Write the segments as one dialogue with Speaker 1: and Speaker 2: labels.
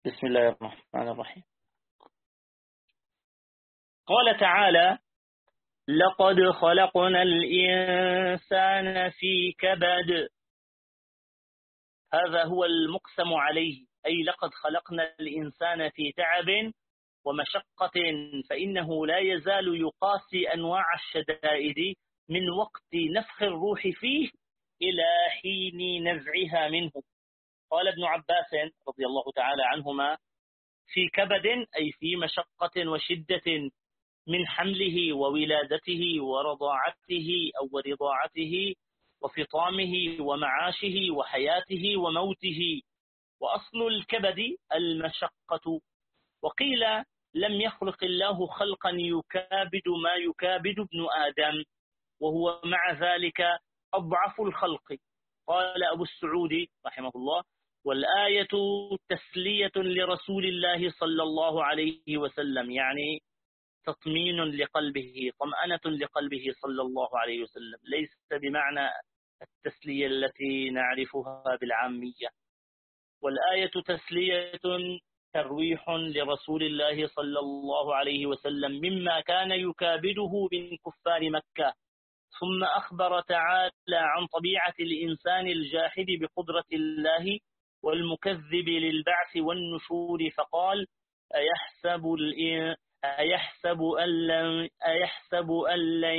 Speaker 1: بسم الله الرحمن الرحيم. قال تعالى: لقد خلقنا الإنسان في كبد. هذا هو المقسم عليه، أي لقد خلقنا الإنسان في تعب ومشقة، فإنه لا يزال يقاسي أنواع الشدائد من وقت نفخ الروح فيه إلى حين نزعها منه. قال ابن عباس رضي الله تعالى عنهما: في كبد أي في مشقة وشدة، من حمله وولادته ورضاعته أو رضاعته وفطامه ومعاشه وحياته وموته. وأصل الكبد المشقة. وقيل: لم يخلق الله خلقا يكابد ما يكابد ابن آدم، وهو مع ذلك أضعف الخلق. قال أبو السعود رحمه الله: والآية تسلية لرسول الله صلى الله عليه وسلم، يعني تطمين لقلبه، طمأنة لقلبه صلى الله عليه وسلم، ليس بمعنى التسلية التي نعرفها بالعامية. والآية تسلية ترويح لرسول الله صلى الله عليه وسلم مما كان يكابده من كفار مكة. ثم أخبر تعالى عن طبيعة الإنسان الجاحد بقدرة الله والمكذب للبعث والنشور، فقال: أيحسب أن لن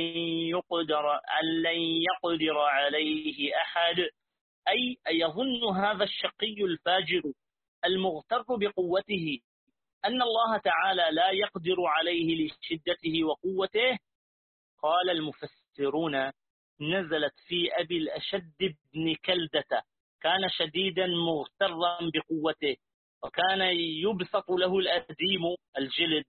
Speaker 1: يقدر عليه أحد، أي أيظن هذا الشقي الفاجر المغتر بقوته أن الله تعالى لا يقدر عليه لشدته وقوته؟ قال المفسرون: نزلت في أبي الأشد بن كلدة، كان شديدا مغترا بقوته، وكان يبسط له الأديم الجلد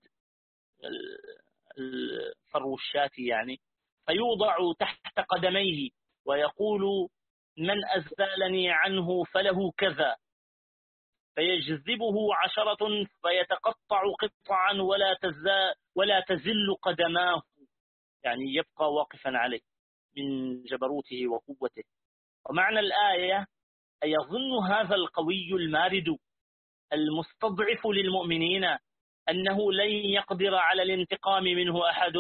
Speaker 1: فرو الشاة يعني، فيوضع تحت قدميه ويقول: من أزالني عنه فله كذا، فيجذبه عشرة فيتقطع قطعا ولا تزل قدماه، يعني يبقى واقفا عليه من جبروته وقوته. ومعنى الآية: أيظن هذا القوي المارد المستضعف للمؤمنين أنه لن يقدر على الانتقام منه أحد؟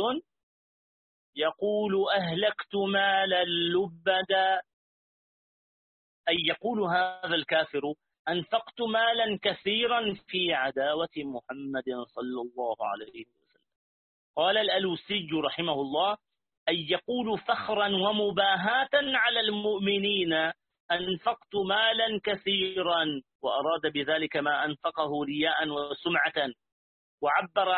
Speaker 1: يقول: أهلكت مالا لبدا، أي يقول هذا الكافر: أنفقت مالا كثيرا في عداوة محمد صلى الله عليه وسلم. قال الألوسي رحمه الله: أي يقول فخرا ومباهاة على المؤمنين: أنفقت مالا كثيرا، وأراد بذلك ما أنفقه رياء وسمعة، وعبر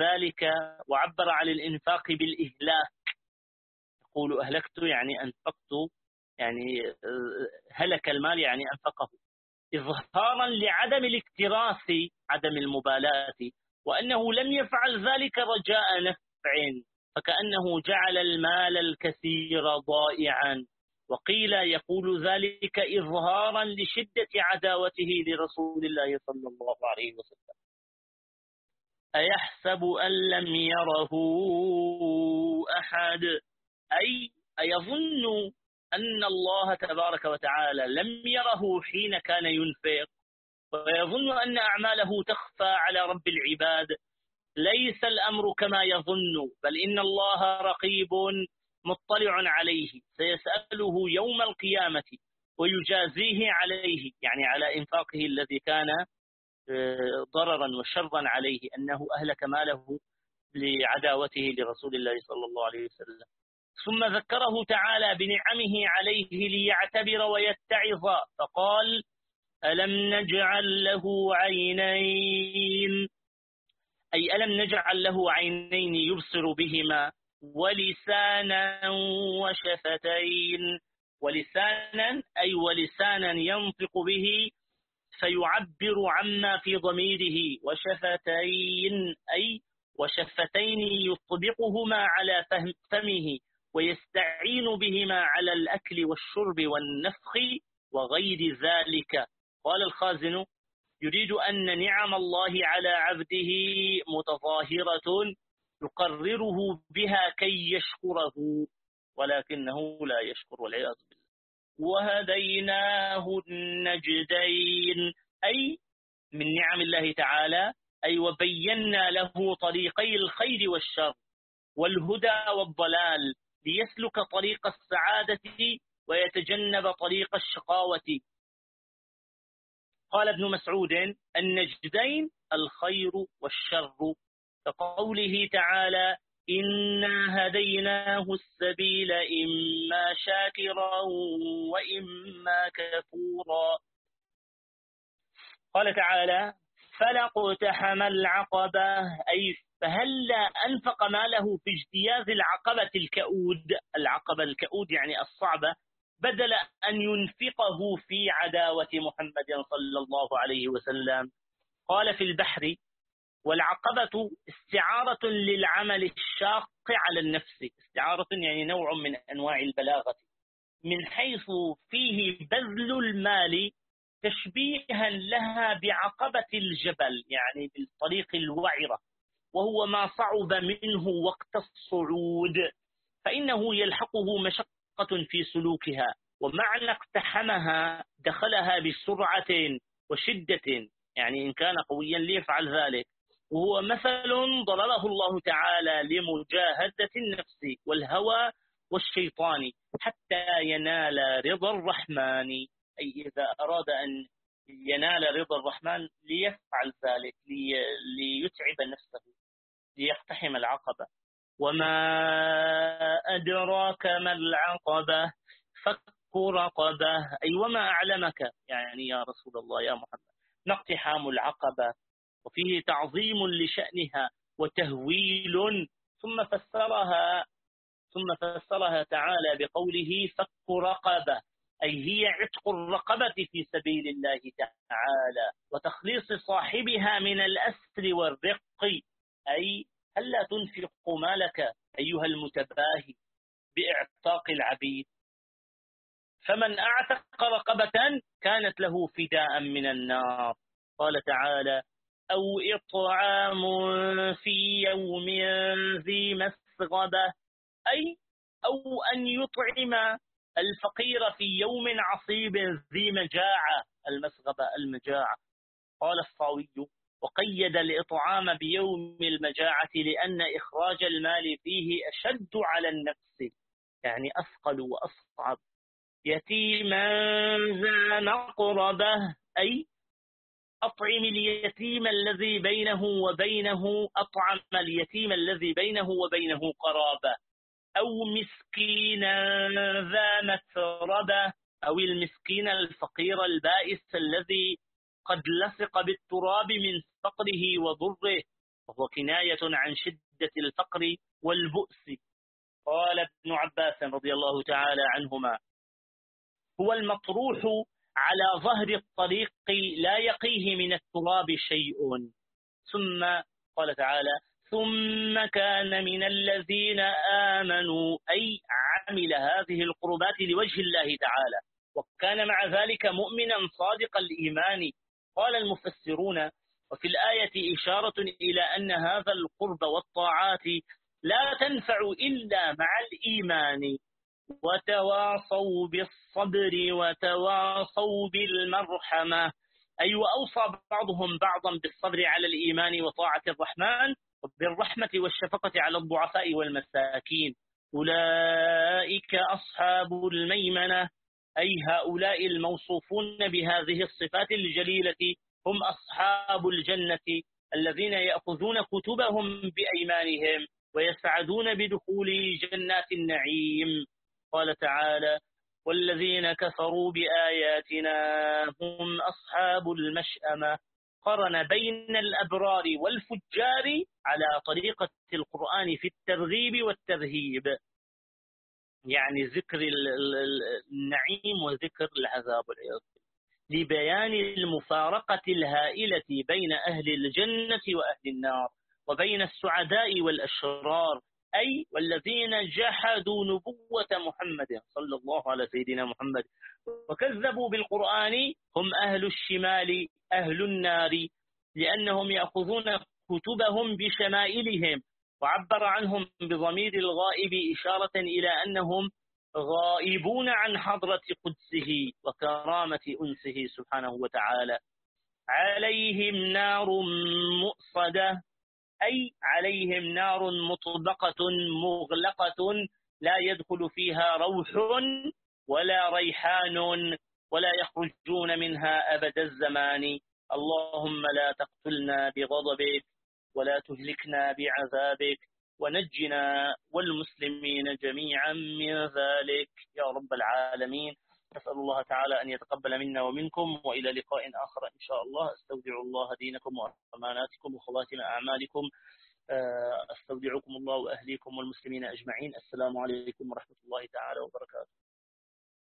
Speaker 1: عن الإنفاق بالإهلاك. يقول أهلكت يعني أنفقت، يعني هلك المال يعني أنفقه، إظهارا لعدم الاكتراث، عدم المبالاة، وأنه لم يفعل ذلك رجاء نفع، فكأنه جعل المال الكثير ضائعا. وقيل يقول ذلك إظهارا لشدة عداوته لرسول الله صلى الله عليه وسلم. أيحسب أن لم يره أحد، أي أيظن أن الله تبارك وتعالى لم يره حين كان ينفق، ويظن أن أعماله تخفى على رب العباد. ليس الأمر كما يظن، بل إن الله رقيب مطلع عليه، سيسأله يوم القيامة ويجازيه عليه، يعني على إنفاقه الذي كان ضررا وشرا عليه، أنه أهلك ماله لعداوته لرسول الله صلى الله عليه وسلم. ثم ذكره تعالى بنعمه عليه ليعتبر ويتعظ، فقال: ألم نجعل له عينين، أي ألم نجعل له عينين يبصر بهما، ولسانا وشفتين. ولسانا أي ولسانا ينطق به فيعبر عما في ضميره، وشفتين أي وشفتين يطبقهما على فمه ويستعين بهما على الأكل والشرب والنفخ وغير ذلك. قال الخازن: يريد أن نعم الله على عبده متظاهرة يقرره بها كي يشكره، ولكنه لا يشكر والعياذ بالله. وهديناه النجدين، أي من نعم الله تعالى، أي وبينا له طريقي الخير والشر والهدى والضلال ليسلك طريق السعادة ويتجنب طريق الشقاوة. قال ابن مسعود: النجدين الخير والشر، كقوله تعالى: إنا هديناه السبيل إما شاكرا وإما كفورا. قال تعالى: فلا اقتحم العقبة، أي فهلا أنفق ماله في اجتياز العقبة الكؤود. العقبة الكؤود يعني الصعبة، بدل أن ينفقه في عداوة محمد صلى الله عليه وسلم. قال في البحر: والعقبة استعارة للعمل الشاق على النفس، استعارة يعني نوع من أنواع البلاغة، من حيث فيه بذل المال تشبيها لها بعقبة الجبل، يعني بالطريق الوعرة، وهو ما صعب منه وقت الصعود، فإنه يلحقه مشقة في سلوكها. ومعنى اقتحمها دخلها بسرعة وشدة، يعني إن كان قويا ليفعل ذلك. وهو مثل ضربه الله تعالى لمجاهدة النفس والهوى والشيطان حتى ينال رضا الرحمن، أي إذا أراد أن ينال رضا الرحمن ليفعل ذلك، ليتعب نفسه، ليقتحم العقبة. وما أدراك ما العقبة، فك رقبة، أي وما أعلمك يعني يا رسول الله يا محمد ما اقتحام العقبة، وفيه تعظيم لشأنها وتهويل. ثم فسرها تعالى بقوله فك رقبة، أي هي عتق الرقبة في سبيل الله تعالى وتخليص صاحبها من الأسر والرق، أي هلا تنفق مالك أيها المتباهي بإعتاق العبيد. فمن أعتق رقبة كانت له فداء من النار. قال تعالى: أو إطعام في يوم ذي مسغبة، أي أو أن يطعم الفقير في يوم عصيب ذي مجاعة. المسغبة المجاعة. قال الصاوي: وقيد الإطعام بيوم المجاعة لأن إخراج المال فيه أشد على النفس، يعني أثقل وأصعب. يتيما ذا مقربة، أي أطعم اليتيم الذي بينه وبينه، أطعم اليتيم الذي بينه وبينه قرابة. أو مسكينا ذا متربة، أو المسكين الفقير البائس الذي قد لصق بالتراب من فقره وضره، وهو كناية عن شدة الفقر والبؤس. قال ابن عباس رضي الله تعالى عنهما: هو المطروح على ظهر الطريق لا يقيه من التراب شيء. ثم قال تعالى: ثم كان من الذين آمنوا، أي عمل هذه القربات لوجه الله تعالى، وكان مع ذلك مؤمنا صادق الإيمان. قال المفسرون: وفي الآية إشارة إلى أن هذا القرب والطاعات لا تنفع إلا مع الإيمان. وتواصوا بالصبر وتواصوا بالمرحمة، أي وأوصى بعضهم بعضا بالصبر على الإيمان وطاعة الرحمن، وبالرحمة والشفقة على الضعفاء والمساكين. أولئك أصحاب الميمنة، أي هؤلاء الموصوفون بهذه الصفات الجليلة هم أصحاب الجنة الذين يأخذون كتبهم بأيمانهم ويسعدون بدخول جنات النعيم. قال تعالى: والذين كفروا بآياتنا هم أصحاب المشأمة. قرن بين الأبرار والفجار على طريقة القرآن في الترغيب والترهيب، يعني ذكر النعيم وذكر العذاب والعياذ بالله، لبيان المفارقة الهائلة بين أهل الجنة وأهل النار، وبين السعداء والأشرار، أي والذين جحدوا نبوة محمد صلى الله على سيدنا محمد وكذبوا بالقرآن هم أهل الشمال أهل النار، لأنهم يأخذون كتبهم بشمائلهم، وعبر عنهم بضمير الغائب إشارة إلى أنهم غائبون عن حضرة قدسه وكرامة أنسه سبحانه وتعالى. عليهم نار مؤصدة، أي عليهم نار مطبقة مغلقة لا يدخل فيها روح ولا ريحان ولا يخرجون منها أبد الزمان. اللهم لا تقتلنا بغضبك ولا تهلكنا بعذابك، ونجنا والمسلمين جميعا من ذلك يا رب العالمين. نسأل الله تعالى أن يتقبل منا ومنكم، وإلى لقاء آخر إن شاء الله. استودع الله دينكم وأماناتكم وخواتم أعمالكم. استودعكم الله وأهليكم والمسلمين أجمعين. السلام عليكم ورحمة الله تعالى وبركاته.